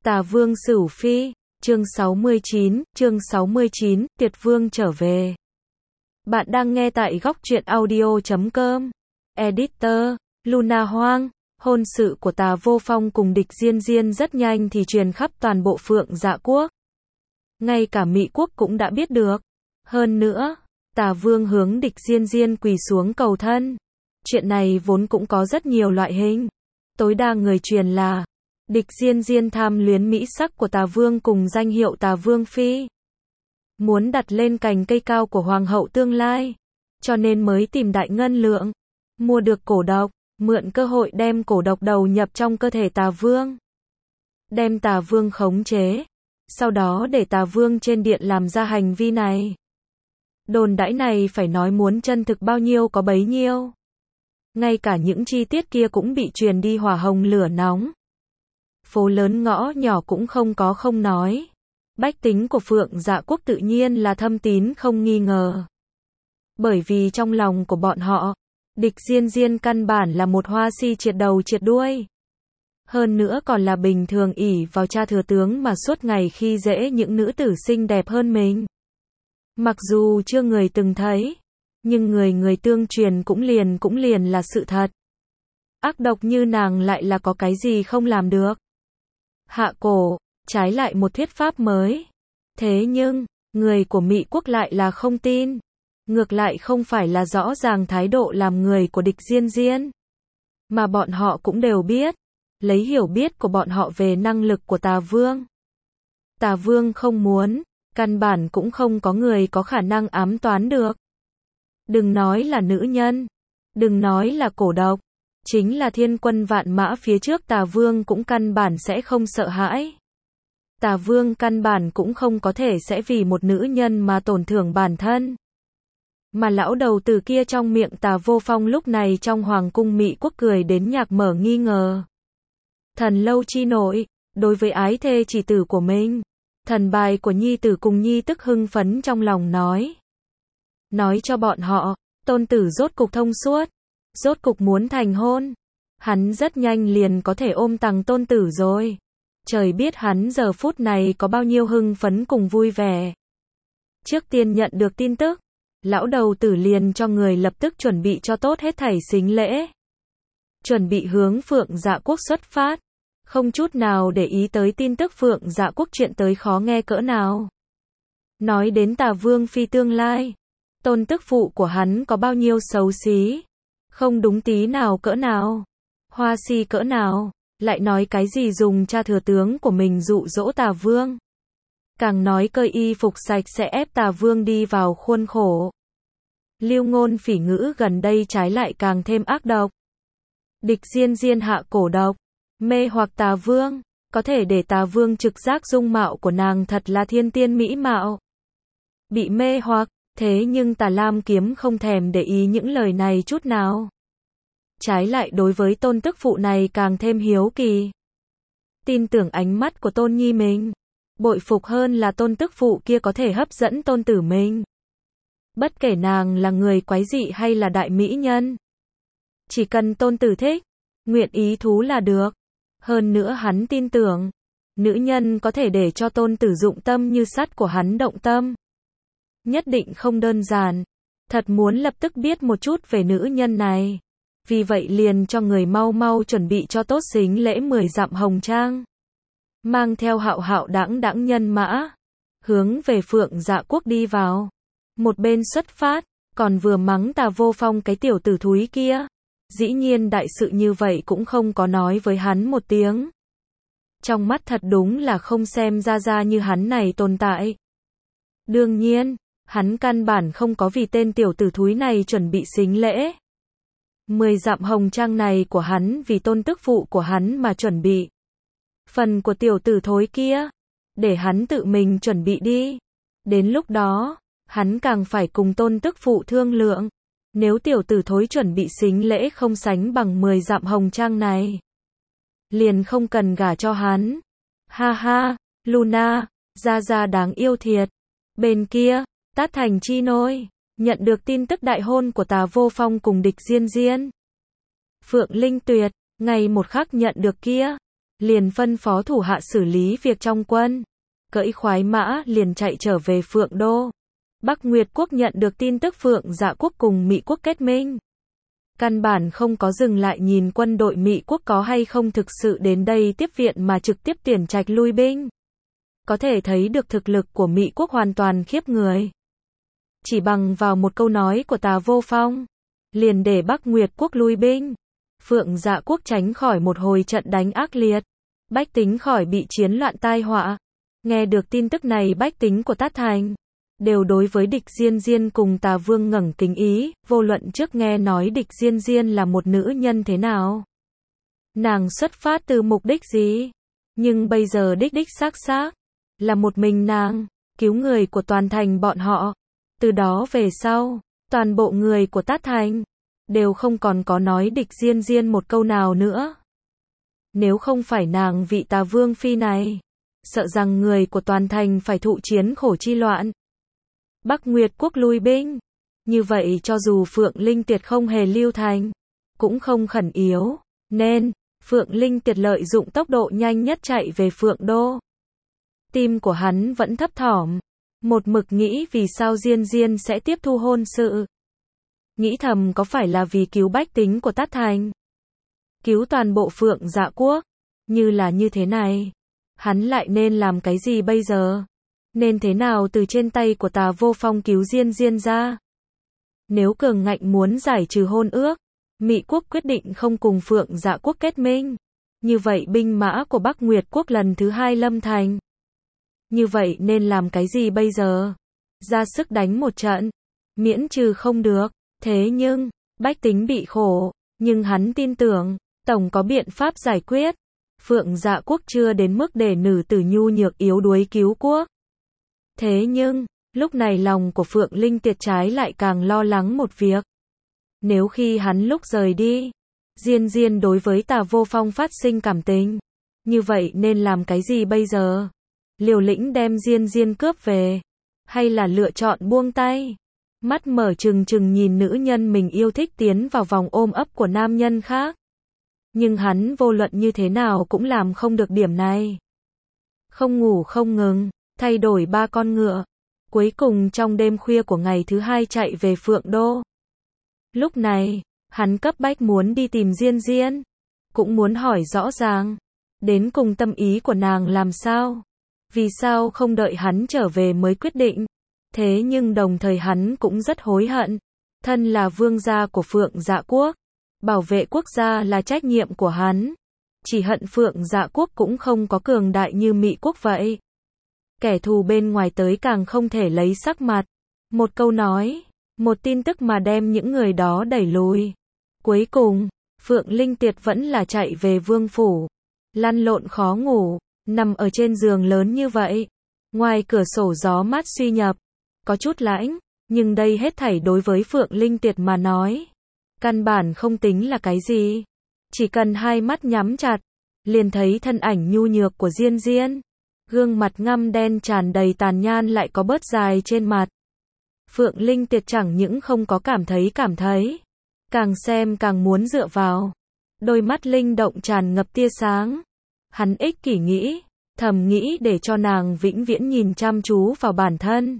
Tà Vương Sửu Phi, chương 69, Tuyệt Vương trở về. Bạn đang nghe tại góc truyện audio.com. Editor, Luna Hoang. Hôn sự của Tà Vô Phong cùng Địch Diên Diên rất nhanh thì truyền khắp toàn bộ Phượng Dạ Quốc. Ngay cả Mỹ Quốc cũng đã biết được. Hơn nữa, Tà Vương hướng Địch Diên Diên quỳ xuống cầu thân. Chuyện này vốn cũng có rất nhiều loại hình. Tối đa người truyền là Địch Diên Diên tham luyến mỹ sắc của Tà Vương cùng danh hiệu Tà Vương Phi. Muốn đặt lên cành cây cao của Hoàng hậu tương lai. Cho nên mới tìm Đại Ngân Lượng. Mua được cổ độc, mượn cơ hội đem cổ độc đầu nhập trong cơ thể Tà Vương. Đem Tà Vương khống chế. Sau đó để Tà Vương trên điện làm ra hành vi này. Đồn đãi này phải nói muốn chân thực bao nhiêu có bấy nhiêu. Ngay cả những chi tiết kia cũng bị truyền đi hỏa hồng lửa nóng. Phố lớn ngõ nhỏ cũng không có không nói. Bách tính của Phượng Dạ Quốc tự nhiên là thâm tín không nghi ngờ. Bởi vì trong lòng của bọn họ, Địch Diên Diên căn bản là một hoa si triệt đầu triệt đuôi. Hơn nữa còn là bình thường ỷ vào cha thừa tướng mà suốt ngày khi dễ những nữ tử xinh đẹp hơn mình. Mặc dù chưa người từng thấy, nhưng người tương truyền cũng liền là sự thật. Ác độc như nàng lại là có cái gì không làm được. Hạ cổ, trái lại một thuyết pháp mới. Thế nhưng, người của Mỹ Quốc lại là không tin. Ngược lại không phải là rõ ràng thái độ làm người của Địch Diên Diên. Mà bọn họ cũng đều biết. Lấy hiểu biết của bọn họ về năng lực của Tà Vương. Tà Vương không muốn, căn bản cũng không có người có khả năng ám toán được. Đừng nói là nữ nhân. Đừng nói là cổ độc. Chính là thiên quân vạn mã phía trước Tà Vương cũng căn bản sẽ không sợ hãi. Tà Vương căn bản cũng không có thể sẽ vì một nữ nhân mà tổn thương bản thân. Mà lão đầu tử kia trong miệng Tà Vô Phong lúc này trong Hoàng cung Mỹ Quốc cười đến nhạc mở nghi ngờ. Thần lâu chi nội, đối với ái thê chỉ tử của mình, thần bài của nhi tử cùng nhi tức hưng phấn trong lòng nói. Nói cho bọn họ, tôn tử rốt cục thông suốt, rốt cục muốn thành hôn. Hắn rất nhanh liền có thể ôm tằng tôn tử rồi. Trời biết hắn giờ phút này có bao nhiêu hưng phấn cùng vui vẻ. Trước tiên nhận được tin tức, lão đầu tử liền cho người lập tức chuẩn bị cho tốt hết thảy sính lễ. Chuẩn bị hướng Phượng Dạ Quốc xuất phát. Không chút nào để ý tới tin tức Phượng Dạ Quốc chuyện tới khó nghe cỡ nào. Nói đến Tà Vương Phi tương lai. Tôn tức phụ của hắn có bao nhiêu xấu xí. Không đúng tí nào cỡ nào. Hoa si cỡ nào. Lại nói cái gì dùng cha thừa tướng của mình dụ dỗ Tà Vương. Càng nói cởi y phục sạch sẽ ép Tà Vương đi vào khuôn khổ. Lưu ngôn phỉ ngữ gần đây trái lại càng thêm ác độc. Địch Diên Diên hạ cổ độc. Mê hoặc Tà Vương. Có thể để Tà Vương trực giác dung mạo của nàng thật là thiên tiên mỹ mạo. Bị mê hoặc. Thế nhưng Tà Lam Kiếm không thèm để ý những lời này chút nào. Trái lại đối với tôn tức phụ này càng thêm hiếu kỳ. Tin tưởng ánh mắt của tôn nhi mình. Bội phục hơn là tôn tức phụ kia có thể hấp dẫn tôn tử mình. Bất kể nàng là người quái dị hay là đại mỹ nhân. Chỉ cần tôn tử thích, nguyện ý thú là được. Hơn nữa hắn tin tưởng, nữ nhân có thể để cho tôn tử dụng tâm như sắt của hắn động tâm. Nhất định không đơn giản. Thật muốn lập tức biết một chút về nữ nhân này. Vì vậy liền cho người mau mau chuẩn bị cho tốt sính lễ 10 dặm hồng trang. Mang theo hạo hạo đãng đãng nhân mã. Hướng về Phượng Dạ Quốc đi vào. Một bên xuất phát, còn vừa mắng Tà Vô Phong cái tiểu tử thúi kia. Dĩ nhiên đại sự như vậy cũng không có nói với hắn một tiếng. Trong mắt thật đúng là không xem ra như hắn này tồn tại. Đương nhiên, hắn căn bản không có vì tên tiểu tử thúi này chuẩn bị sính lễ. 10 dặm hồng trang này của hắn vì tôn tức phụ của hắn mà chuẩn bị. Phần của tiểu tử thối kia, để hắn tự mình chuẩn bị đi. Đến lúc đó, hắn càng phải cùng tôn tức phụ thương lượng. Nếu tiểu tử thối chuẩn bị sính lễ không sánh bằng 10 dặm hồng trang này, liền không cần gả cho hắn. Ha ha, Luna, ra đáng yêu thiệt. Bên kia, Tát Thành chi nôi, nhận được tin tức đại hôn của Tà Vô Phong cùng Địch Diên Diên. Phượng Linh Tuyệt, ngày một khắc nhận được kia. liền phân phó thủ hạ xử lý việc trong quân, cưỡi khoái mã liền chạy trở về Phượng Đô. Bắc Nguyệt quốc nhận được tin tức Phượng Dạ quốc cùng Mị quốc kết minh, căn bản không có dừng lại nhìn quân đội Mị quốc có hay không thực sự đến đây tiếp viện mà trực tiếp tuyển trạch lui binh. Có thể thấy được thực lực của Mị quốc hoàn toàn khiếp người. Chỉ bằng vào một câu nói của Tà Vô Phong, liền để Bắc Nguyệt quốc lui binh. Phượng Dạ quốc tránh khỏi một hồi trận đánh ác liệt, bách tính khỏi bị chiến loạn tai họa. Nghe được tin tức này bách tính của Tát Thành đều đối với Địch Diên Diên cùng Tà Vương ngẩng kính ý, vô luận trước nghe nói Địch Diên Diên là một nữ nhân thế nào, nàng xuất phát từ mục đích gì, nhưng bây giờ đích xác là một mình nàng cứu người của toàn thành bọn họ. Từ đó về sau, toàn bộ người của Tát Thành đều không còn có nói Địch Diên Diên một câu nào nữa. Nếu không phải nàng vị Tà Vương phi này, sợ rằng người của toàn thành phải thụ chiến khổ chi loạn. Bắc Nguyệt quốc lui binh, như vậy cho dù Phượng Linh Tiệt không hề lưu thành, cũng không khẩn yếu, nên Phượng Linh Tiệt lợi dụng tốc độ nhanh nhất chạy về Phượng Đô. Tim của hắn vẫn thấp thỏm, một mực nghĩ vì sao Diên Diên sẽ tiếp thu hôn sự. Nghĩ thầm có phải là vì cứu bách tính của Tát Thành, cứu toàn bộ Phượng Dạ quốc, như là như thế này, hắn lại nên làm cái gì bây giờ? Nên thế nào từ trên tay của Tà Vô Phong cứu Diên Diên ra? Nếu cường ngạnh muốn giải trừ hôn ước, Mị quốc quyết định không cùng Phượng Dạ quốc kết minh, như vậy binh mã của Bắc Nguyệt quốc lần thứ hai lâm thành. Như vậy nên làm cái gì bây giờ? Ra sức đánh một trận, miễn trừ không được. Thế nhưng, bách tính bị khổ, nhưng hắn tin tưởng, tổng có biện pháp giải quyết. Phượng Dạ quốc chưa đến mức để nữ tử nhu nhược yếu đuối cứu quốc. Thế nhưng, lúc này lòng của Phượng Linh Tiệt trái lại càng lo lắng một việc. Nếu khi hắn lúc rời đi, Diên Diên đối với Tà Vô Phong phát sinh cảm tình, như vậy nên làm cái gì bây giờ? Liều lĩnh đem Diên Diên cướp về, hay là lựa chọn buông tay? Mắt mở trừng trừng nhìn nữ nhân mình yêu thích tiến vào vòng ôm ấp của nam nhân khác. Nhưng hắn vô luận như thế nào cũng làm không được điểm này. Không ngủ không ngừng, thay đổi 3 con ngựa. Cuối cùng trong đêm khuya của ngày thứ 2 chạy về Phượng Đô. Lúc này, hắn cấp bách muốn đi tìm Diên Diên. Cũng muốn hỏi rõ ràng, đến cùng tâm ý của nàng làm sao? Vì sao không đợi hắn trở về mới quyết định? Thế nhưng đồng thời hắn cũng rất hối hận. Thân là vương gia của Phượng Dạ quốc, bảo vệ quốc gia là trách nhiệm của hắn. Chỉ hận Phượng Dạ quốc cũng không có cường đại như Mị quốc vậy. Kẻ thù bên ngoài tới càng không thể lấy sắc mặt. Một câu nói, một tin tức mà đem những người đó đẩy lùi. Cuối cùng, Phượng Linh Tiệt vẫn là chạy về vương phủ. Lăn lộn khó ngủ, nằm ở trên giường lớn như vậy. Ngoài cửa sổ gió mát suy nhập, có chút lạnh, nhưng đây hết thảy đối với Phượng Linh Tiệt mà nói, căn bản không tính là cái gì. Chỉ cần hai mắt nhắm chặt, liền thấy thân ảnh nhu nhược của Diên Diên. Gương mặt ngăm đen tràn đầy tàn nhan lại có bớt dài trên mặt. Phượng Linh Tiệt chẳng những không có cảm thấy, càng xem càng muốn dựa vào. Đôi mắt linh động tràn ngập tia sáng. Hắn ích kỷ nghĩ, thầm nghĩ để cho nàng vĩnh viễn nhìn chăm chú vào bản thân.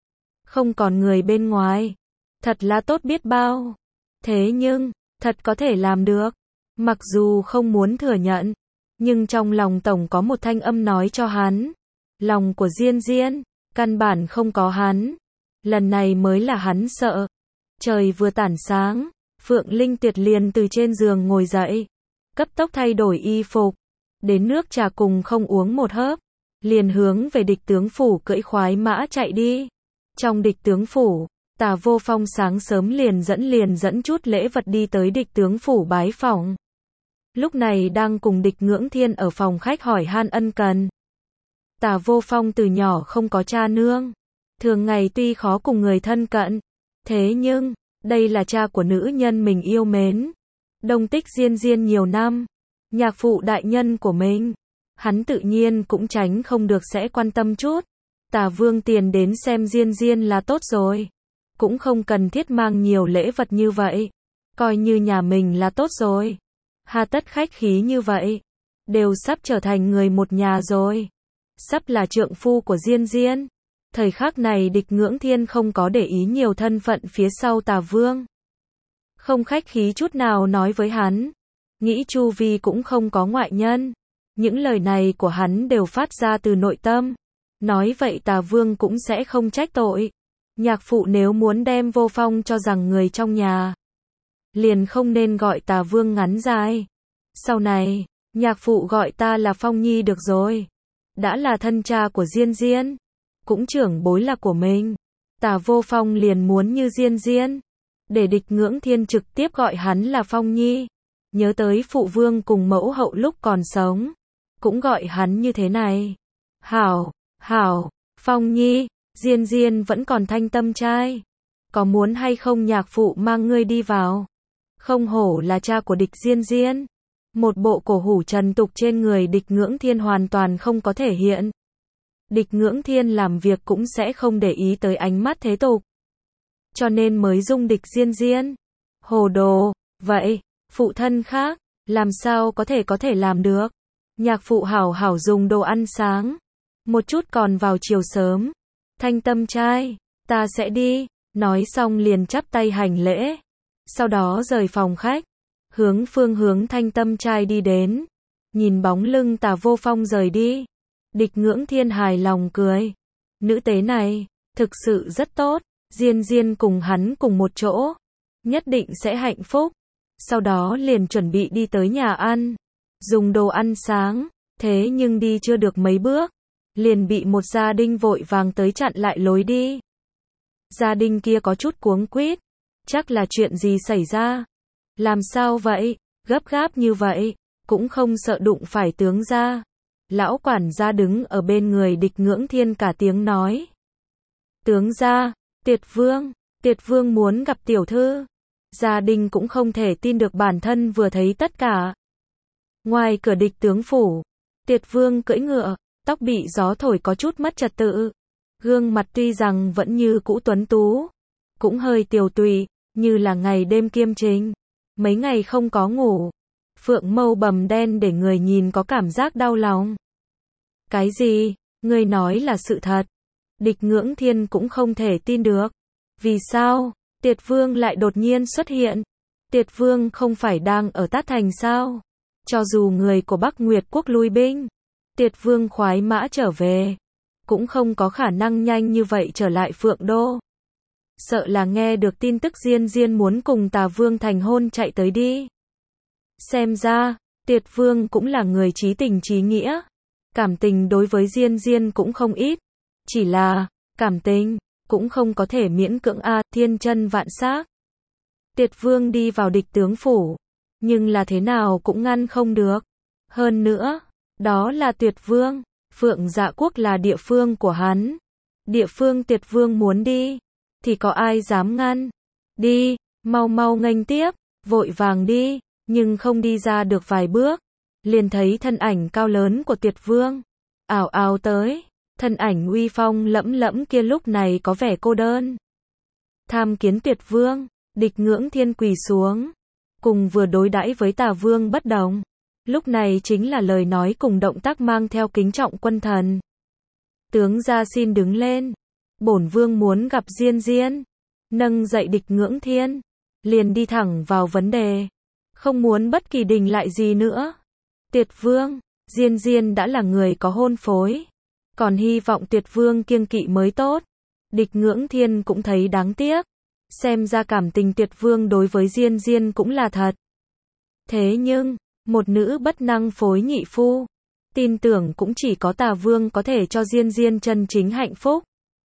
Không còn người bên ngoài. Thật là tốt biết bao. Thế nhưng, thật có thể làm được. Mặc dù không muốn thừa nhận, nhưng trong lòng tổng có một thanh âm nói cho hắn. Lòng của Diên Diên, căn bản không có hắn. Lần này mới là hắn sợ. Trời vừa tảng sáng, Phượng Linh Tiệt liền từ trên giường ngồi dậy. Cấp tốc thay đổi y phục. Đến nước trà cùng không uống một hớp. Liền hướng về Địch tướng phủ cưỡi khoái mã chạy đi. Trong Địch tướng phủ, Tà Vô Phong sáng sớm liền dẫn chút lễ vật đi tới Địch tướng phủ bái phỏng. Lúc này đang cùng Địch Ngưỡng Thiên ở phòng khách hỏi han ân cần. Tà Vô Phong từ nhỏ không có cha nương, thường ngày tuy khó cùng người thân cận, thế nhưng, đây là cha của nữ nhân mình yêu mến. Đông tích Diên Diên nhiều năm, nhạc phụ đại nhân của mình, hắn tự nhiên cũng tránh không được sẽ quan tâm chút. Tà Vương tiền đến xem Diên Diên là tốt rồi, cũng không cần thiết mang nhiều lễ vật như vậy, coi như nhà mình là tốt rồi. Hà tất khách khí như vậy. đều sắp trở thành người một nhà rồi. Sắp là trượng phu của Diên Diên. Thời khắc này Địch Ngưỡng Thiên không có để ý nhiều thân phận phía sau Tà Vương. Không khách khí chút nào nói với hắn. Nghĩ chu vi cũng không có ngoại nhân. Những lời này của hắn đều phát ra từ nội tâm. Nói vậy Tà Vương cũng sẽ không trách tội. Nhạc phụ nếu muốn đem Vô Phong cho rằng người trong nhà, liền không nên gọi Tà Vương ngắn dài. Sau này, nhạc phụ gọi ta là Phong Nhi được rồi. Đã là thân cha của Diên Diên, cũng trưởng bối là của mình. Tà Vô Phong liền muốn như Diên Diên, để Địch Ngưỡng Thiên trực tiếp gọi hắn là Phong Nhi. Nhớ tới phụ vương cùng mẫu hậu lúc còn sống, cũng gọi hắn như thế này. Hảo, hảo, Phong Nhi, Diên Diên vẫn còn thanh tâm trai. Có muốn hay không nhạc phụ mang ngươi đi vào? Không hổ là cha của Địch Diên Diên. Một bộ cổ hủ trần tục trên người Địch Ngưỡng Thiên hoàn toàn không có thể hiện. Địch Ngưỡng Thiên làm việc cũng sẽ không để ý tới ánh mắt thế tục. Cho nên mới dung Địch Diên Diên. Hồ đồ, vậy, phụ thân khác, làm sao có thể làm được. Nhạc phụ hảo hảo dùng đồ ăn sáng. Một chút còn vào chiều sớm. Thanh tâm trai, ta sẽ đi. Nói xong liền chắp tay hành lễ. Sau đó rời phòng khách. Phương hướng thanh tâm trai đi đến. Nhìn bóng lưng Tà Vô Phong rời đi. Địch Ngưỡng Thiên hài lòng cười. Nữ tế này, thực sự rất tốt. Diên Diên cùng hắn cùng một chỗ. Nhất định sẽ hạnh phúc. Sau đó liền chuẩn bị đi tới nhà ăn. Dùng đồ ăn sáng. Thế nhưng đi chưa được mấy bước. Liền bị một gia đình vội vàng tới chặn lại lối đi. Gia đình kia có chút cuống quýt. Chắc là chuyện gì xảy ra? Làm sao vậy? Gấp gáp như vậy, cũng không sợ đụng phải tướng gia. Lão quản gia đứng ở bên người Địch Ngưỡng Thiên cả tiếng nói. Tướng gia, Tiệt Vương muốn gặp tiểu thư. Gia đình cũng không thể tin được bản thân vừa thấy tất cả. Ngoài cửa Địch tướng phủ, Tiệt Vương cưỡi ngựa, tóc bị gió thổi có chút mất trật tự. Gương mặt tuy rằng vẫn như cũ tuấn tú, cũng hơi tiều tụy, như là ngày đêm kiêm trình. Mấy ngày không có ngủ. Phượng mâu bầm đen để người nhìn có cảm giác đau lòng. Cái gì? Ngươi nói là sự thật. Địch Ngưỡng Thiên cũng không thể tin được. Vì sao? Tiệt Vương lại đột nhiên xuất hiện. Tiệt Vương không phải đang ở Tát Thành sao? Cho dù người của Bắc Nguyệt Quốc lui binh, Tiệt Vương khoái mã trở về, cũng không có khả năng nhanh như vậy trở lại Phượng Đô. Sợ là nghe được tin tức Diên Diên muốn cùng Tà Vương thành hôn chạy tới đi. Xem ra, Tiệt Vương cũng là người chí tình chí nghĩa. Cảm tình đối với Diên Diên cũng không ít. Chỉ là, cảm tình, cũng không có thể miễn cưỡng thiên chân vạn xác. Tiệt Vương đi vào Địch tướng phủ, nhưng là thế nào cũng ngăn không được. Hơn nữa, đó là Tuyệt Vương, Phượng Dạ Quốc là địa phương của hắn. Địa phương Tiệt Vương muốn đi, thì có ai dám ngăn. Đi, mau mau nghênh tiếp, vội vàng đi, nhưng không đi ra được vài bước, liền thấy thân ảnh cao lớn của Tuyệt Vương ào ào tới. Thân ảnh uy phong lẫm lẫm kia lúc này có vẻ cô đơn. Tham kiến Tuyệt Vương, Địch Ngưỡng Thiên quỳ xuống. Cùng vừa đối đãi với Tà Vương bất đồng. Lúc này chính là lời nói cùng động tác mang theo kính trọng quân thần. Tướng gia xin đứng lên. Bổn Vương muốn gặp Diên Diên. Nâng dậy Địch Ngưỡng Thiên, liền đi thẳng vào vấn đề. Không muốn bất kỳ đình lại gì nữa. Tuyệt Vương, Diên Diên đã là người có hôn phối. Còn hy vọng Tuyệt Vương kiêng kỵ mới tốt. Địch Ngưỡng Thiên cũng thấy đáng tiếc. Xem ra cảm tình Tuyệt Vương đối với Diên Diên cũng là thật. Thế nhưng, một nữ bất năng phối nhị phu, tin tưởng cũng chỉ có Tà Vương có thể cho Diên Diên chân chính hạnh phúc.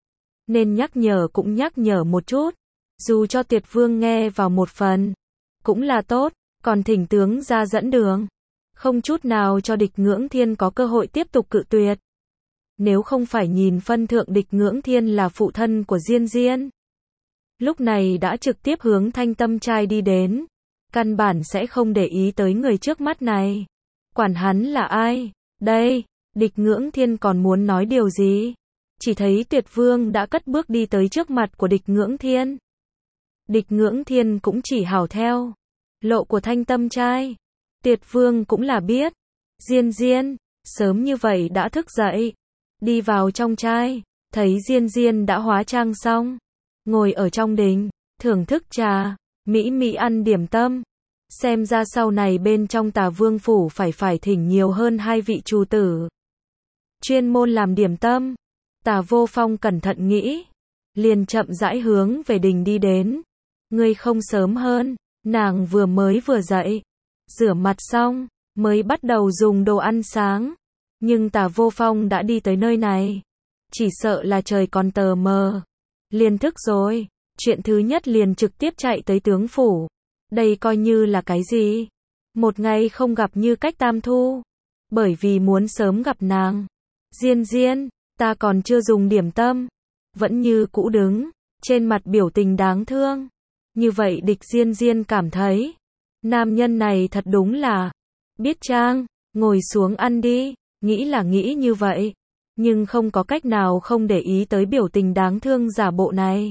Nên nhắc nhở cũng nhắc nhở một chút. Dù cho Tuyệt Vương nghe vào một phần, cũng là tốt, còn thỉnh tướng ra dẫn đường. Không chút nào cho Địch Ngưỡng Thiên có cơ hội tiếp tục cự tuyệt. Nếu không phải nhìn phân thượng Địch Ngưỡng Thiên là phụ thân của Diên Diên, lúc này đã trực tiếp hướng Thanh Tâm trai đi đến. Căn bản sẽ không để ý tới người trước mắt này. Quản hắn là ai? Đây, Địch Ngưỡng Thiên còn muốn nói điều gì? Chỉ thấy Tuyệt Vương đã cất bước đi tới trước mặt của Địch Ngưỡng Thiên. Địch Ngưỡng Thiên cũng chỉ hảo theo lộ của Thanh Tâm trai. Tuyệt Vương cũng là biết, Diên Diên, sớm như vậy đã thức dậy. Đi vào trong trai, thấy Diên Diên đã hóa trang xong, ngồi ở trong đình, thưởng thức trà, mỹ mỹ ăn điểm tâm. Xem ra sau này bên trong Tà Vương phủ phải thỉnh nhiều hơn 2 vị chủ tử chuyên môn làm điểm tâm. Tà Vô Phong cẩn thận nghĩ, liền chậm rãi hướng về đình đi đến. Ngươi không sớm hơn, nàng vừa dậy, rửa mặt xong, mới bắt đầu dùng đồ ăn sáng. Nhưng Tà Vô Phong đã đi tới nơi này, chỉ sợ là trời còn tờ mờ, liền thức rồi. Chuyện thứ nhất liền trực tiếp chạy tới tướng phủ. Đây coi như là cái gì? Một ngày không gặp như cách tam thu. Bởi vì muốn sớm gặp nàng. Diên Diên, ta còn chưa dùng điểm tâm. Vẫn như cũ đứng, trên mặt biểu tình đáng thương. Như vậy địch Diên Diên cảm thấy, nam nhân này thật đúng là biết trang, ngồi xuống ăn đi, nghĩ là nghĩ như vậy. Nhưng không có cách nào không để ý tới biểu tình đáng thương giả bộ này.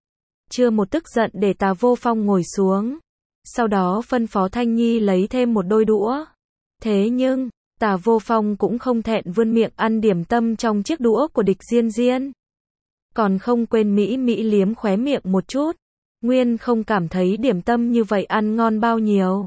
Chưa một tức giận để Tà Vô Phong ngồi xuống. Sau đó phân phó Thanh Nhi lấy thêm một đôi đũa. Thế nhưng, Tà Vô Phong cũng không thẹn vươn miệng ăn điểm tâm trong chiếc đũa của địch Diên Diên. Còn không quên mỹ liếm khóe miệng một chút. Nguyên không cảm thấy điểm tâm như vậy ăn ngon bao nhiêu.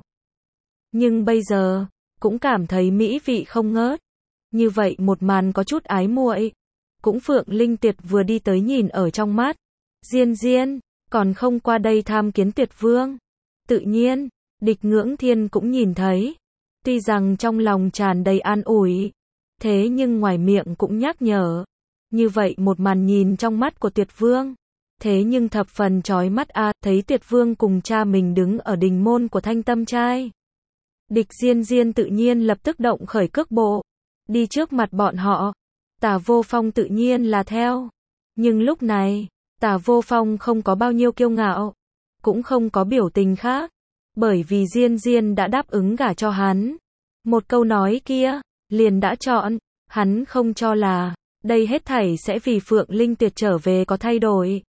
Nhưng bây giờ, cũng cảm thấy mỹ vị không ngớt. Như vậy một màn có chút ái muội. Cũng Phượng Linh Tuyệt vừa đi tới nhìn ở trong mắt. Diên Diên, còn không qua đây tham kiến Tuyệt Vương. Tự nhiên, địch Ngưỡng Thiên cũng nhìn thấy. Tuy rằng trong lòng tràn đầy an ủi, thế nhưng ngoài miệng cũng nhắc nhở. Như vậy một màn nhìn trong mắt của Tuyệt Vương. Thế nhưng thập phần chói mắt thấy Tuyệt Vương cùng cha mình đứng ở đình môn của Thanh Tâm Trai. Địch Diên Diên tự nhiên lập tức động khởi cước bộ. Đi trước mặt bọn họ. Tà Vô Phong tự nhiên là theo. Nhưng lúc này, Tà Vô Phong không có bao nhiêu kiêu ngạo. Cũng không có biểu tình khác. Bởi vì Diên Diên đã đáp ứng gả cho hắn. Một câu nói kia, liền đã chọn. Hắn không cho là, đây hết thảy sẽ vì Phượng Linh Tuyệt trở về có thay đổi.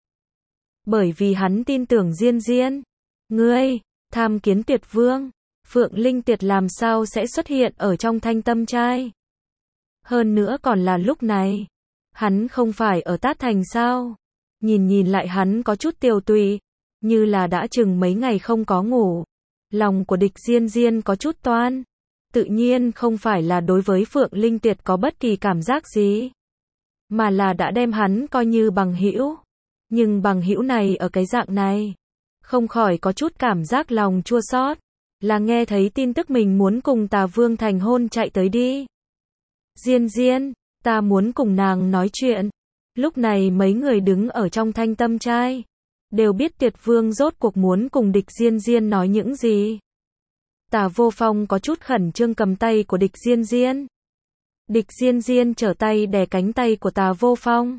Bởi vì hắn tin tưởng Diên Diên. Ngươi, tham kiến Tuyệt Vương. Phượng Linh Tuyệt làm sao sẽ xuất hiện ở trong Thanh Tâm Trai. Hơn nữa còn là lúc này. Hắn không phải ở Tát Thành sao. Nhìn lại hắn có chút tiều tụy. Như là đã chừng mấy ngày không có ngủ. Lòng của địch Diên Diên có chút toan. Tự nhiên không phải là đối với Phượng Linh Tuyệt có bất kỳ cảm giác gì. Mà là đã đem hắn coi như bằng hữu. Nhưng bằng hữu này ở cái dạng này. Không khỏi có chút cảm giác lòng chua xót. Là nghe thấy tin tức mình muốn cùng Tà Vương thành hôn chạy tới đi. Diên Diên, ta muốn cùng nàng nói chuyện. Lúc này mấy người đứng ở trong Thanh Tâm Trai. Đều biết Tuyệt Vương rốt cuộc muốn cùng địch Diên Diên nói những gì. Tà Vô Phong có chút khẩn trương cầm tay của địch Diên Diên. Địch Diên Diên trở tay đè cánh tay của Tà Vô Phong.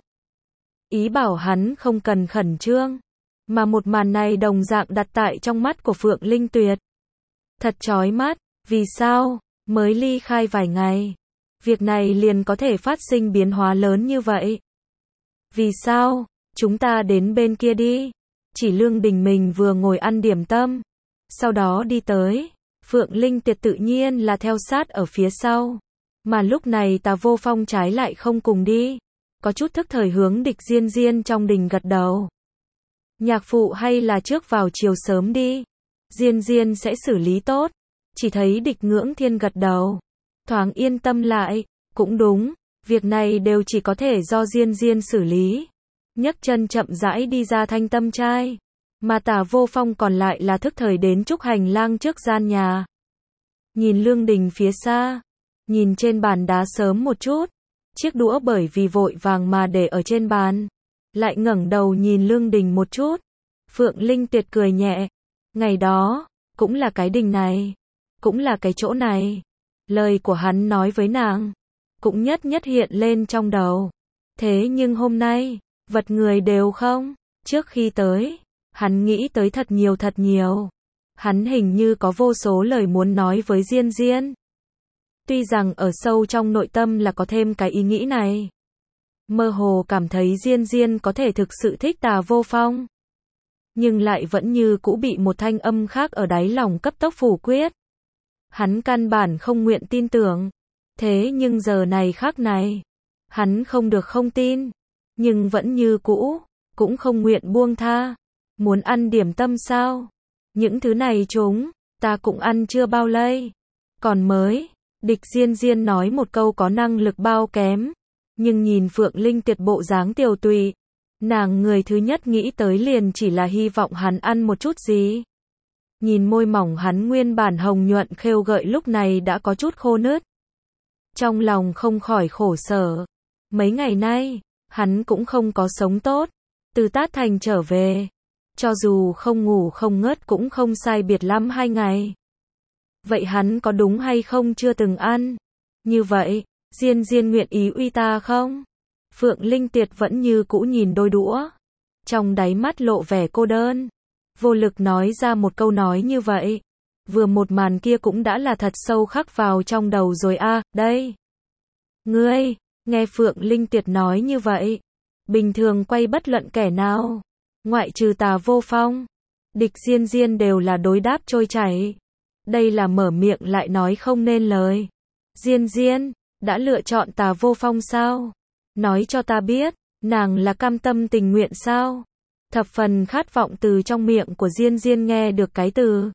Ý bảo hắn không cần khẩn trương. Mà một màn này đồng dạng đặt tại trong mắt của Phượng Linh Tuyệt. Thật chói mắt, vì sao, mới ly khai vài ngày. Việc này liền có thể phát sinh biến hóa lớn như vậy. Vì sao, chúng ta đến bên kia đi. Chỉ Lương Đình mình vừa ngồi ăn điểm tâm. Sau đó đi tới. Phượng Linh Tuyệt tự nhiên là theo sát ở phía sau. Mà lúc này Tà Vô Phong trái lại không cùng đi. Có chút thức thời hướng địch Diên Diên trong đình gật đầu. Nhạc phụ hay là trước vào chiều sớm đi. Diên Diên sẽ xử lý tốt. Chỉ thấy địch Ngưỡng Thiên gật đầu. Thoáng yên tâm lại. Cũng đúng. Việc này đều chỉ có thể do Diên Diên xử lý. Nhấc chân chậm rãi đi ra Thanh Tâm Trai. Mà Tà Vô Phong còn lại là thức thời đến trúc hành lang trước gian nhà. Nhìn Lương Đình phía xa. Nhìn trên bàn đá sớm một chút. Chiếc đũa bởi vì vội vàng mà để ở trên bàn. Lại ngẩng đầu nhìn Lương Đình một chút. Phượng Linh Tuyệt cười nhẹ. Ngày đó, cũng là cái đình này. Cũng là cái chỗ này. Lời của hắn nói với nàng. Cũng nhất hiện lên trong đầu. Thế nhưng hôm nay, vật người đều không. Trước khi tới, hắn nghĩ tới thật nhiều. Hắn hình như có vô số lời muốn nói với Diên Diên. Tuy rằng ở sâu trong nội tâm là có thêm cái ý nghĩ này. Mơ hồ cảm thấy Diên Diên có thể thực sự thích Tà Vô Phong. Nhưng lại vẫn như cũ bị một thanh âm khác ở đáy lòng cấp tốc phủ quyết. Hắn căn bản không nguyện tin tưởng. Thế nhưng giờ này khắc này, hắn không được không tin, nhưng vẫn như cũ, cũng không nguyện buông tha. Muốn ăn điểm tâm sao? Những thứ này ta cũng ăn chưa bao lây. Còn mới, Địch Diên Diên nói một câu có năng lực bao kém, nhưng nhìn Phượng Linh Tuyệt bộ dáng tiều tụy, nàng người thứ nhất nghĩ tới liền chỉ là hy vọng hắn ăn một chút gì. Nhìn môi mỏng hắn nguyên bản hồng nhuận khêu gợi lúc này đã có chút khô nứt. Trong lòng không khỏi khổ sở. Mấy ngày nay, hắn cũng không có sống tốt. Từ Tát Thành trở về, cho dù không ngủ không ngớt cũng không sai biệt lắm 2 ngày. Vậy hắn có đúng hay không chưa từng ăn? Như vậy, Diên Diên nguyện ý uy ta không? Phượng Linh Tuyệt vẫn như cũ nhìn đôi đũa. Trong đáy mắt lộ vẻ cô đơn. Vô lực nói ra một câu nói như vậy. Vừa một màn kia cũng đã là thật sâu khắc vào trong đầu rồi đây. Ngươi, nghe Phượng Linh Tuyệt nói như vậy. Bình thường quay bất luận kẻ nào. Ngoại trừ Tà Vô Phong. Địch Diên Diên đều là đối đáp trôi chảy. Đây là mở miệng lại nói không nên lời. Diên Diên, đã lựa chọn Tà Vô Phong sao? Nói cho ta biết, nàng là cam tâm tình nguyện sao? Thập phần khát vọng từ trong miệng của Diên Diên nghe được cái từ.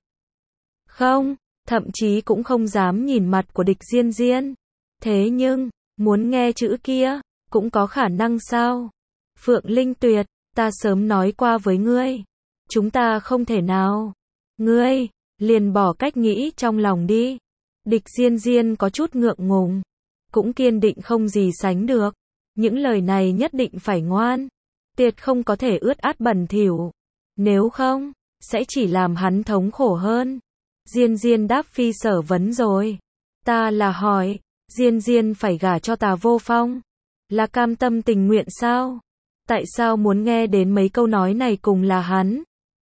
Không, thậm chí cũng không dám nhìn mặt của Địch Diên Diên. Thế nhưng, muốn nghe chữ kia, cũng có khả năng sao? Phượng Linh Tuyệt, ta sớm nói qua với ngươi. Chúng ta không thể nào. Ngươi, liền bỏ cách nghĩ trong lòng đi. Địch Diên Diên có chút ngượng ngùng. Cũng kiên định không gì sánh được. Những lời này nhất định phải ngoan. Tuyệt không có thể ướt át bẩn thỉu. Nếu không, sẽ chỉ làm hắn thống khổ hơn. Diên Diên đáp phi sở vấn rồi. Ta là hỏi, Diên Diên phải gả cho Tà Vô Phong. Là cam tâm tình nguyện sao? Tại sao muốn nghe đến mấy câu nói này cùng là hắn?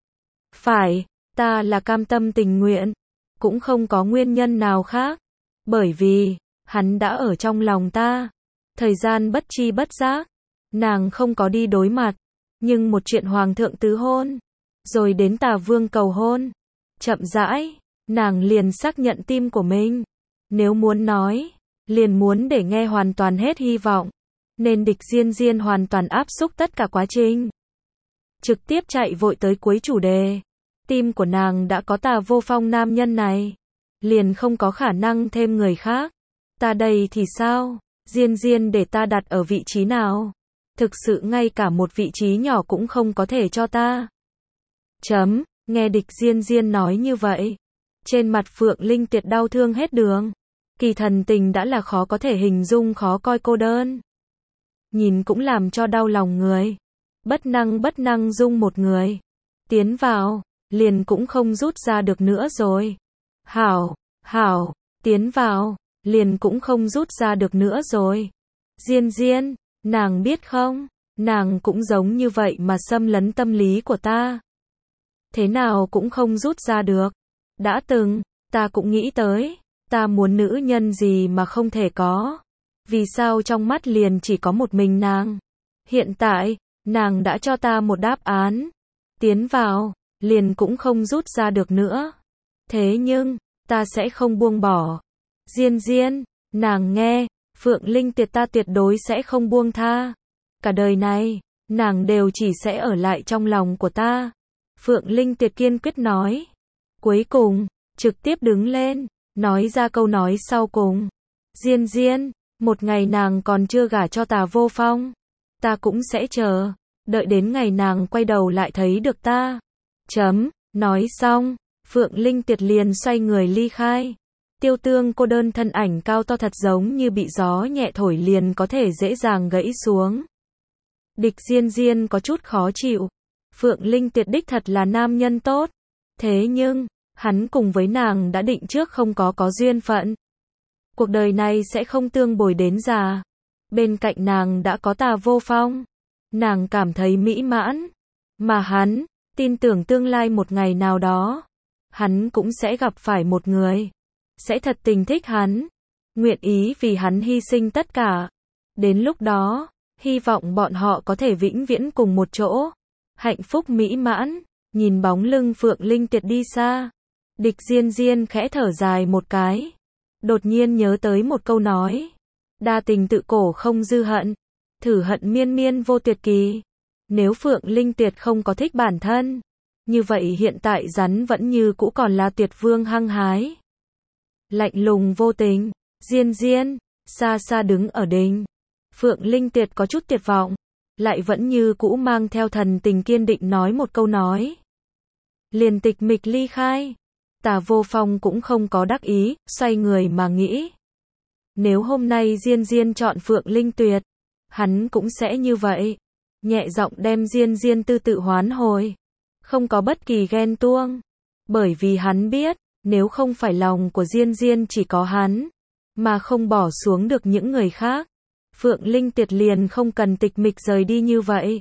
Phải, ta là cam tâm tình nguyện. Cũng không có nguyên nhân nào khác. Bởi vì, hắn đã ở trong lòng ta. Thời gian bất chi bất giác. Nàng không có đi đối mặt. Nhưng một chuyện hoàng thượng tứ hôn. Rồi đến Tà Vương cầu hôn. Chậm rãi, nàng liền xác nhận tim của mình. Nếu muốn nói, liền muốn để nghe hoàn toàn hết hy vọng. Nên Địch Diên Diên hoàn toàn áp xúc tất cả quá trình. Trực tiếp chạy vội tới cuối chủ đề. Tim của nàng đã có Tà Vô Phong nam nhân này. Liền không có khả năng thêm người khác. Ta đây thì sao? Diên Diên để ta đặt ở vị trí nào? Thực sự ngay cả một vị trí nhỏ cũng không có thể cho ta. Nghe Địch Diên Diên nói như vậy. Trên mặt Phượng Linh Tuyệt đau thương hết đường. Kỳ thần tình đã là khó có thể hình dung khó coi cô đơn. Nhìn cũng làm cho đau lòng người. Bất năng dung một người. Tiến vào, liền cũng không rút ra được nữa rồi. Hảo, tiến vào, liền cũng không rút ra được nữa rồi. Diên Diên, nàng biết không, nàng cũng giống như vậy mà xâm lấn tâm lý của ta. Thế nào cũng không rút ra được. Đã từng, ta cũng nghĩ tới, ta muốn nữ nhân gì mà không thể có. Vì sao trong mắt liền chỉ có một mình nàng? Hiện tại, nàng đã cho ta một đáp án. Tiến vào, liền cũng không rút ra được nữa. Thế nhưng, ta sẽ không buông bỏ. Diên Diên, nàng nghe, Phượng Linh Tuyệt ta tuyệt đối sẽ không buông tha. Cả đời này, nàng đều chỉ sẽ ở lại trong lòng của ta. Phượng Linh Tuyệt kiên quyết nói. Cuối cùng, trực tiếp đứng lên, nói ra câu nói sau cùng. Diên Diên, một ngày nàng còn chưa gả cho Tà Vô Phong. Ta cũng sẽ chờ, đợi đến ngày nàng quay đầu lại thấy được ta. Nói xong, Phượng Linh Tuyệt liền xoay người ly khai. Tiêu Tương cô đơn thân ảnh cao to thật giống như bị gió nhẹ thổi liền có thể dễ dàng gãy xuống. Địch Diên Diên có chút khó chịu. Phượng Linh Tuyệt đích thật là nam nhân tốt. Thế nhưng, hắn cùng với nàng đã định trước không có duyên phận. Cuộc đời này sẽ không tương bồi đến già. Bên cạnh nàng đã có Tà Vô Phong. Nàng cảm thấy mỹ mãn. Mà hắn, tin tưởng tương lai một ngày nào đó, hắn cũng sẽ gặp phải một người. Sẽ thật tình thích hắn. Nguyện ý vì hắn hy sinh tất cả. Đến lúc đó, hy vọng bọn họ có thể vĩnh viễn cùng một chỗ. Hạnh phúc mỹ mãn. Nhìn bóng lưng Phượng Linh Tuyệt đi xa. Địch Diên Diên khẽ thở dài một cái. đột nhiên nhớ tới một câu nói. Đa tình tự cổ không dư hận, thử hận miên miên vô tuyệt kỳ. Nếu Phượng Linh Tuyệt không có thích bản thân, như vậy hiện tại rắn vẫn như cũ còn là Tuyệt Vương hăng hái. Lạnh lùng vô tình, Diên Diên, xa xa đứng ở đình. Phượng Linh Tuyệt có chút tuyệt vọng, lại vẫn như cũ mang theo thần tình kiên định nói một câu nói. Liền tịch mịch ly khai. Tà Vô Phong cũng không có đắc ý, xoay người mà nghĩ. Nếu hôm nay Diên Diên chọn Phượng Linh Tuyệt, hắn cũng sẽ như vậy. Nhẹ giọng đem Diên Diên tư tự hoán hồi. Không có bất kỳ ghen tuông. Bởi vì hắn biết, nếu không phải lòng của Diên Diên chỉ có hắn, mà không bỏ xuống được những người khác, Phượng Linh Tuyệt liền không cần tịch mịch rời đi như vậy.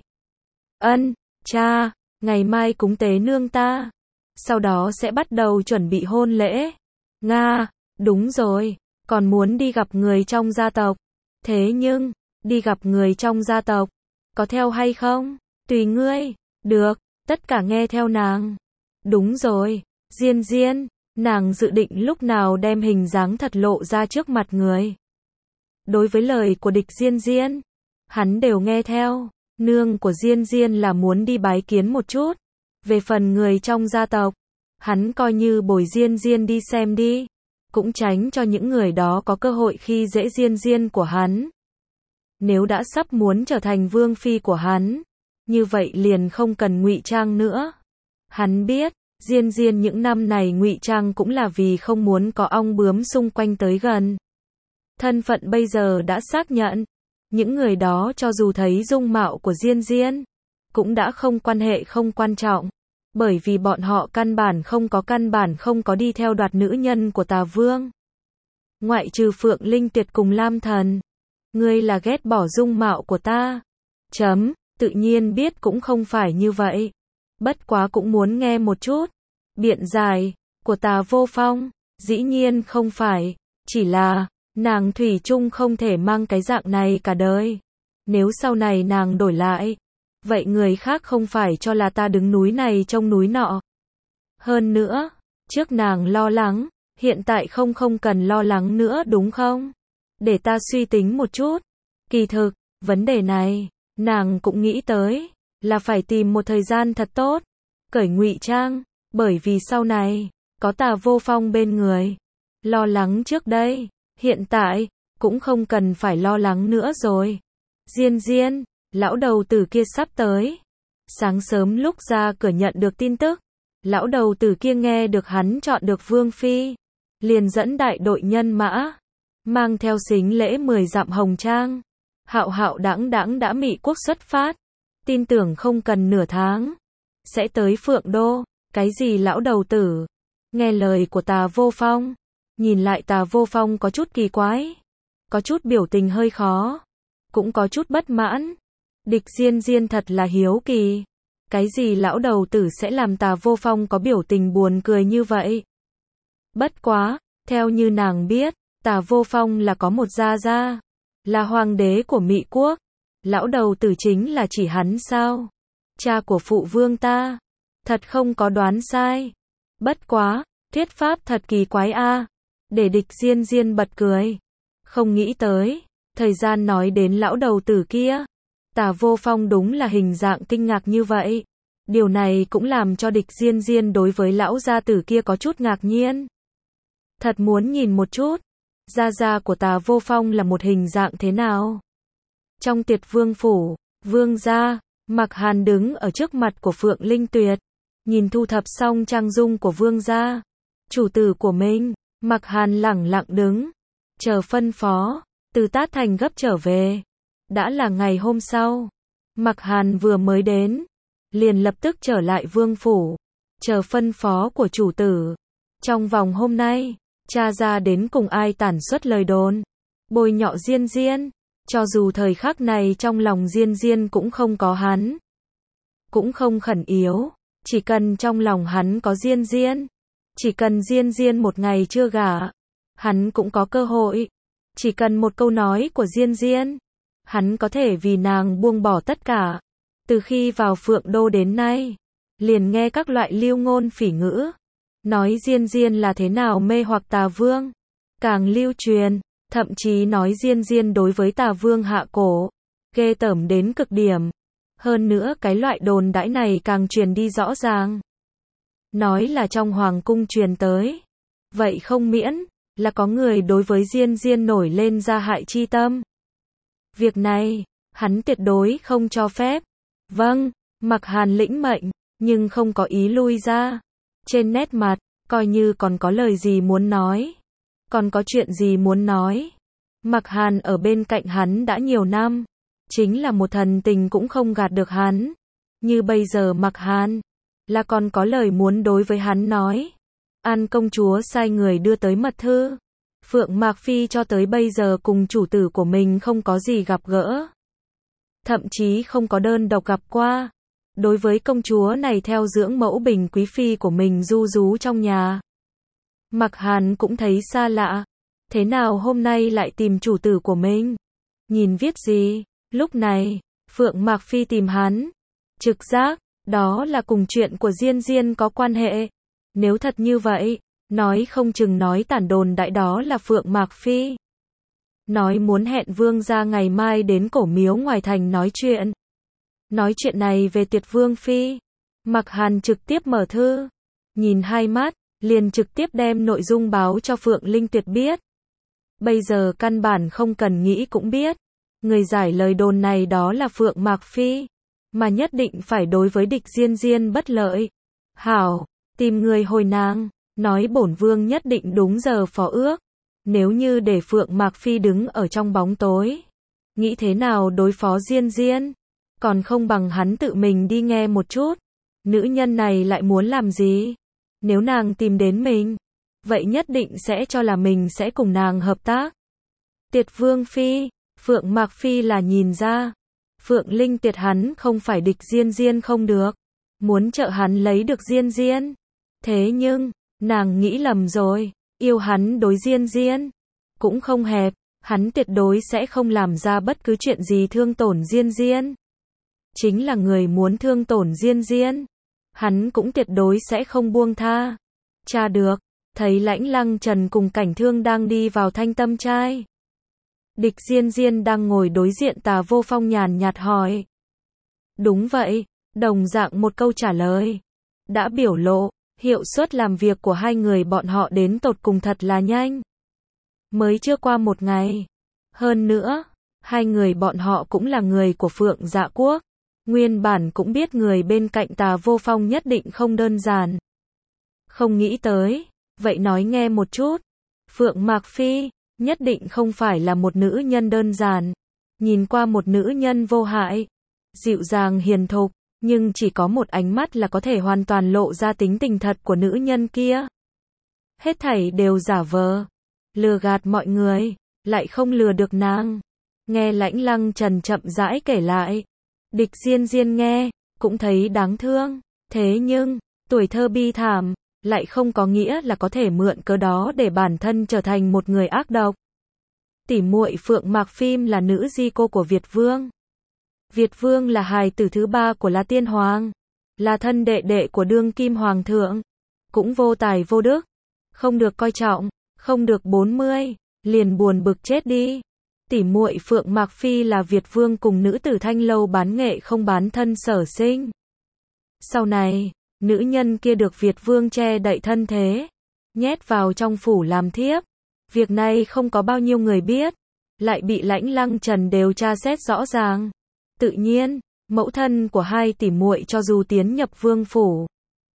Ân, cha, ngày mai cúng tế nương ta. Sau đó sẽ bắt đầu chuẩn bị hôn lễ. Nga, đúng rồi, còn muốn đi gặp người trong gia tộc. Thế nhưng, đi gặp người trong gia tộc, có theo hay không? Tùy ngươi. Được, tất cả nghe theo nàng. Đúng rồi, Diên Diên, nàng dự định lúc nào đem hình dáng thật lộ ra trước mặt người. Đối với lời của địch Diên Diên, hắn đều nghe theo. Nương của Diên Diên là muốn đi bái kiến một chút. Về phần người trong gia tộc, hắn coi như bồi Diên Diên đi xem đi. Cũng tránh cho những người đó có cơ hội khi dễ Diên Diên của hắn. Nếu đã sắp muốn trở thành vương phi của hắn, như vậy liền không cần ngụy trang nữa. Hắn biết, Diên Diên những năm này ngụy trang cũng là vì không muốn có ong bướm xung quanh tới gần. Thân phận bây giờ đã xác nhận, những người đó cho dù thấy dung mạo của Diên Diên, cũng đã không quan hệ không quan trọng, bởi vì bọn họ căn bản không có đi theo đoạt nữ nhân của Tà Vương. Ngoại trừ Phượng Linh Tuyệt cùng Lam Thần, ngươi là ghét bỏ dung mạo của ta. Tự nhiên biết cũng không phải như vậy. Bất quá cũng muốn nghe một chút. Biện giải của Tà Vô Phong, dĩ nhiên không phải, chỉ là nàng thủy chung không thể mang cái dạng này cả đời. Nếu sau này nàng đổi lại, vậy người khác không phải cho là ta đứng núi này trông núi nọ. Hơn nữa, trước nàng lo lắng, hiện tại không cần lo lắng nữa đúng không? Để ta suy tính một chút. Kỳ thực, vấn đề này, nàng cũng nghĩ tới, là phải tìm một thời gian thật tốt, cởi ngụy trang, bởi vì sau này, có Tà Vô Phong bên người. Lo lắng trước đây, hiện tại, cũng không cần phải lo lắng nữa rồi. Diên Diên, lão đầu tử kia sắp tới. Sáng sớm lúc ra cửa nhận được tin tức, lão đầu tử kia nghe được hắn chọn được vương phi, liền dẫn đại đội nhân mã, mang theo sính lễ 10 dặm hồng trang, hạo hạo đãng đãng đã Mỹ quốc xuất phát, tin tưởng không cần nửa tháng, sẽ tới Phượng Đô. Cái gì lão đầu tử? Nghe lời của Tà Vô Phong, nhìn lại Tà Vô Phong có chút kỳ quái, có chút biểu tình hơi khó, cũng có chút bất mãn. Địch Diên Diên thật là hiếu kỳ, cái gì lão đầu tử sẽ làm Tà Vô Phong có biểu tình buồn cười như vậy? Bất quá, theo như nàng biết, Tà Vô Phong là có một gia gia, là hoàng đế của Mỹ quốc. Lão đầu tử chính là chỉ hắn sao? Cha của phụ vương ta. Thật không có đoán sai. Bất quá, thuyết pháp thật kỳ quái a. Để địch Diên Diên bật cười. Không nghĩ tới, thời gian nói đến lão đầu tử kia, Tà Vô Phong đúng là hình dạng kinh ngạc như vậy. Điều này cũng làm cho địch Diên Diên đối với lão gia tử kia có chút ngạc nhiên. Thật muốn nhìn một chút, gia gia của Tà Vô Phong là một hình dạng thế nào. Trong Tiệt Vương phủ, vương gia, Mặc Hàn đứng ở trước mặt của Phượng Linh Tuyệt, nhìn thu thập xong trang dung của vương gia, chủ tử của mình. Mặc Hàn lẳng lặng đứng, chờ phân phó, từ Tát Thành gấp trở về. Đã là ngày hôm sau, Mặc Hàn vừa mới đến, liền lập tức trở lại vương phủ, chờ phân phó của chủ tử. Trong vòng hôm nay, cha ra đến cùng ai tản xuất lời đồn, bôi nhọ Diên Diên, cho dù thời khắc này trong lòng Diên Diên cũng không có hắn, cũng không khẩn yếu, chỉ cần trong lòng hắn có Diên Diên, chỉ cần Diên Diên một ngày chưa gả, hắn cũng có cơ hội, chỉ cần một câu nói của Diên Diên, hắn có thể vì nàng buông bỏ tất cả. Từ khi vào Phượng Đô đến nay, liền nghe các loại lưu ngôn phỉ ngữ, nói Diên Diên là thế nào mê hoặc Tà Vương, càng lưu truyền, thậm chí nói Diên Diên đối với Tà Vương hạ cổ, ghê tởm đến cực điểm. Hơn nữa cái loại đồn đãi này càng truyền đi rõ ràng. Nói là trong hoàng cung truyền tới. Vậy không miễn, là có người đối với Diên Diên nổi lên ra hại chi tâm. Việc này, hắn tuyệt đối không cho phép. Vâng, Mạc Hàn lĩnh mệnh, nhưng không có ý lui ra. Trên nét mặt, coi như còn có lời gì muốn nói. Còn có chuyện gì muốn nói. Mạc Hàn ở bên cạnh hắn đã nhiều năm. Chính là một thần tình cũng không gạt được hắn. Như bây giờ Mạc Hàn, là còn có lời muốn đối với hắn nói. An công chúa sai người đưa tới mật thư. Phượng Mạc Phi cho tới bây giờ cùng chủ tử của mình không có gì gặp gỡ. Thậm chí không có đơn độc gặp qua. Đối với công chúa này theo dưỡng mẫu Bình Quý Phi của mình ru rú trong nhà. Mạc Hàn cũng thấy xa lạ. Thế nào hôm nay lại tìm chủ tử của mình? Nhìn viết gì? Lúc này, Phượng Mạc Phi tìm hắn. Trực giác, đó là cùng chuyện của Diên Diên có quan hệ. Nếu thật như vậy, nói không chừng nói tản đồn đại đó là Phượng Mạc Phi. Nói muốn hẹn vương gia ngày mai đến cổ miếu ngoài thành nói chuyện. Nói chuyện này về Tuyệt Vương Phi. Mạc Hàn trực tiếp mở thư. Nhìn hai mắt, liền trực tiếp đem nội dung báo cho Phượng Linh Tuyệt biết. Bây giờ căn bản không cần nghĩ cũng biết. Người giải lời đồn này đó là Phượng Mạc Phi. Mà nhất định phải đối với địch Diên Diên bất lợi. Hảo, tìm người hồi nàng. Nói bổn vương nhất định đúng giờ phó ước. Nếu như để Phượng Mạc Phi đứng ở trong bóng tối. Nghĩ thế nào đối phó Diên Diên? Còn không bằng hắn tự mình đi nghe một chút. Nữ nhân này lại muốn làm gì? Nếu nàng tìm đến mình, vậy nhất định sẽ cho là mình sẽ cùng nàng hợp tác. Tuyệt Vương Phi, Phượng Mạc Phi là nhìn ra. Phượng Linh Tuyệt hắn không phải địch Diên Diên không được. Muốn trợ hắn lấy được Diên Diên. Thế nhưng, nàng nghĩ lầm rồi. Yêu hắn đối Diên Diên cũng không hẹp. Hắn tuyệt đối sẽ không làm ra bất cứ chuyện gì thương tổn Diên Diên. Chính là người muốn thương tổn Diên Diên. Hắn cũng tuyệt đối sẽ không buông tha. Tra được, thấy Lãnh Lăng Trần cùng Cảnh Thương đang đi vào Thanh Tâm Trai. Địch Diên Diên đang ngồi đối diện Tà Vô Phong nhàn nhạt hỏi. Đúng vậy, đồng dạng một câu trả lời. Đã biểu lộ, hiệu suất làm việc của hai người bọn họ đến tột cùng thật là nhanh. Mới chưa qua một ngày. Hơn nữa, hai người bọn họ cũng là người của Phượng Dạ Quốc. Nguyên bản cũng biết người bên cạnh Tà Vô Phong nhất định không đơn giản. Không nghĩ tới, vậy nói nghe một chút. Phượng Mạc Phi, nhất định không phải là một nữ nhân đơn giản. Nhìn qua một nữ nhân vô hại, dịu dàng hiền thục, nhưng chỉ có một ánh mắt là có thể hoàn toàn lộ ra tính tình thật của nữ nhân kia. Hết thảy đều giả vờ, lừa gạt mọi người, lại không lừa được nàng. Nghe Lãnh Lăng Trần chậm rãi kể lại. Địch Diên Diên nghe, cũng thấy đáng thương. Thế nhưng, tuổi thơ bi thảm, lại không có nghĩa là có thể mượn cớ đó để bản thân trở thành một người ác độc. Tỷ muội Phượng Mạc Phi là nữ di cô của Việt Vương. Việt Vương là hài tử thứ ba của La Tiên Hoàng. Là thân đệ đệ của đương kim hoàng thượng. Cũng vô tài vô đức. Không được coi trọng. Không được 40. Liền buồn bực chết đi. Tỷ muội Phượng Mạc Phi là Việt Vương cùng nữ tử Thanh Lâu bán nghệ không bán thân sở sinh. Sau này, nữ nhân kia được Việt Vương che đậy thân thế, nhét vào trong phủ làm thiếp. Việc này không có bao nhiêu người biết, lại bị Lãnh Lăng Trần đều tra xét rõ ràng. Tự nhiên, mẫu thân của hai tỷ muội cho dù tiến nhập vương phủ,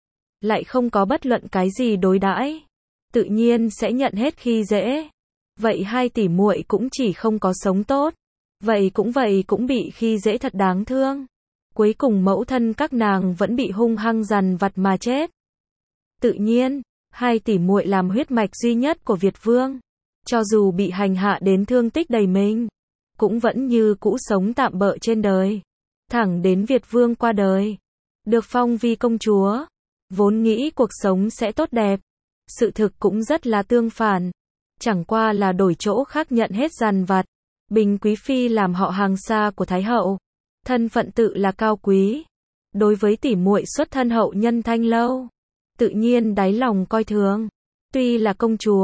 lại không có bất luận cái gì đối đãi, tự nhiên sẽ nhận hết khi dễ. Vậy hai tỷ muội cũng chỉ không có sống tốt. Vậy cũng bị khi dễ thật đáng thương. Cuối cùng mẫu thân các nàng vẫn bị hung hăng dằn vặt mà chết. Tự nhiên, hai tỷ muội làm huyết mạch duy nhất của Việt Vương. Cho dù bị hành hạ đến thương tích đầy mình, cũng vẫn như cũ sống tạm bợ trên đời. Thẳng đến Việt Vương qua đời, được phong vi công chúa. Vốn nghĩ cuộc sống sẽ tốt đẹp. Sự thực cũng rất là tương phản. Chẳng qua là đổi chỗ khác nhận hết dằn vặt. Bình Quý Phi làm họ hàng xa của Thái Hậu. Thân phận tự là cao quý. Đối với tỷ muội xuất thân hậu nhân Thanh Lâu, tự nhiên đáy lòng coi thường. Tuy là công chúa,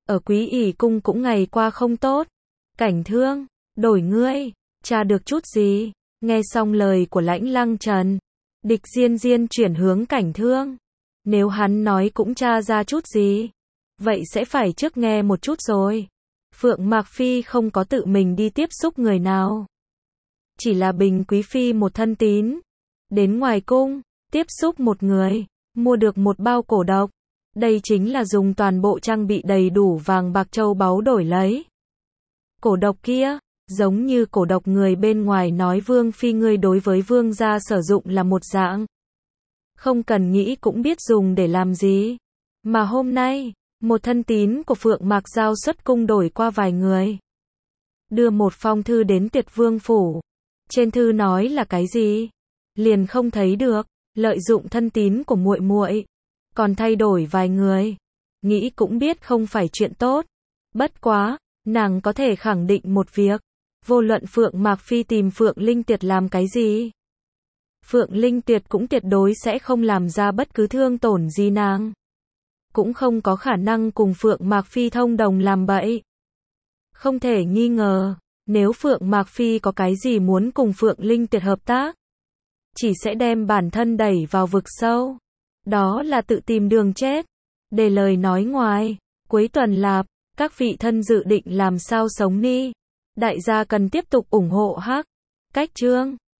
ở Quý ỷ cung cũng ngày qua không tốt. Cảnh Thương, đổi ngươi, tra được chút gì? Nghe xong lời của Lãnh Lăng Trần, Địch Diên Diên chuyển hướng Cảnh Thương. Nếu hắn nói cũng tra ra chút gì, vậy sẽ phải trước nghe một chút rồi. Phượng Mạc Phi không có tự mình đi tiếp xúc người nào. Chỉ là Bình Quý Phi một thân tín. Đến ngoài cung, tiếp xúc một người, mua được một bao cổ độc. Đây chính là dùng toàn bộ trang bị đầy đủ vàng bạc châu báu đổi lấy. Cổ độc kia, giống như cổ độc người bên ngoài nói Vương Phi ngươi đối với Vương gia sử dụng là một dạng. Không cần nghĩ cũng biết dùng để làm gì. Mà hôm nay, một thân tín của Phượng Mạc Giao xuất cung đổi qua vài người. Đưa một phong thư đến Tiệt Vương phủ. Trên thư nói là cái gì? Liền không thấy được, lợi dụng thân tín của muội muội, còn thay đổi vài người. Nghĩ cũng biết không phải chuyện tốt. Bất quá, nàng có thể khẳng định một việc, vô luận Phượng Mạc Phi tìm Phượng Linh Tiệt làm cái gì, Phượng Linh Tiệt cũng tuyệt đối sẽ không làm ra bất cứ thương tổn gì nàng. Cũng không có khả năng cùng Phượng Mạc Phi thông đồng làm bậy. Không thể nghi ngờ, nếu Phượng Mạc Phi có cái gì muốn cùng Phượng Linh Tiệt hợp tác, chỉ sẽ đem bản thân đẩy vào vực sâu. Đó là tự tìm đường chết. Để lời nói ngoài, cuối tuần lạp, các vị thân dự định làm sao sống ni. Đại gia cần tiếp tục ủng hộ cách chương.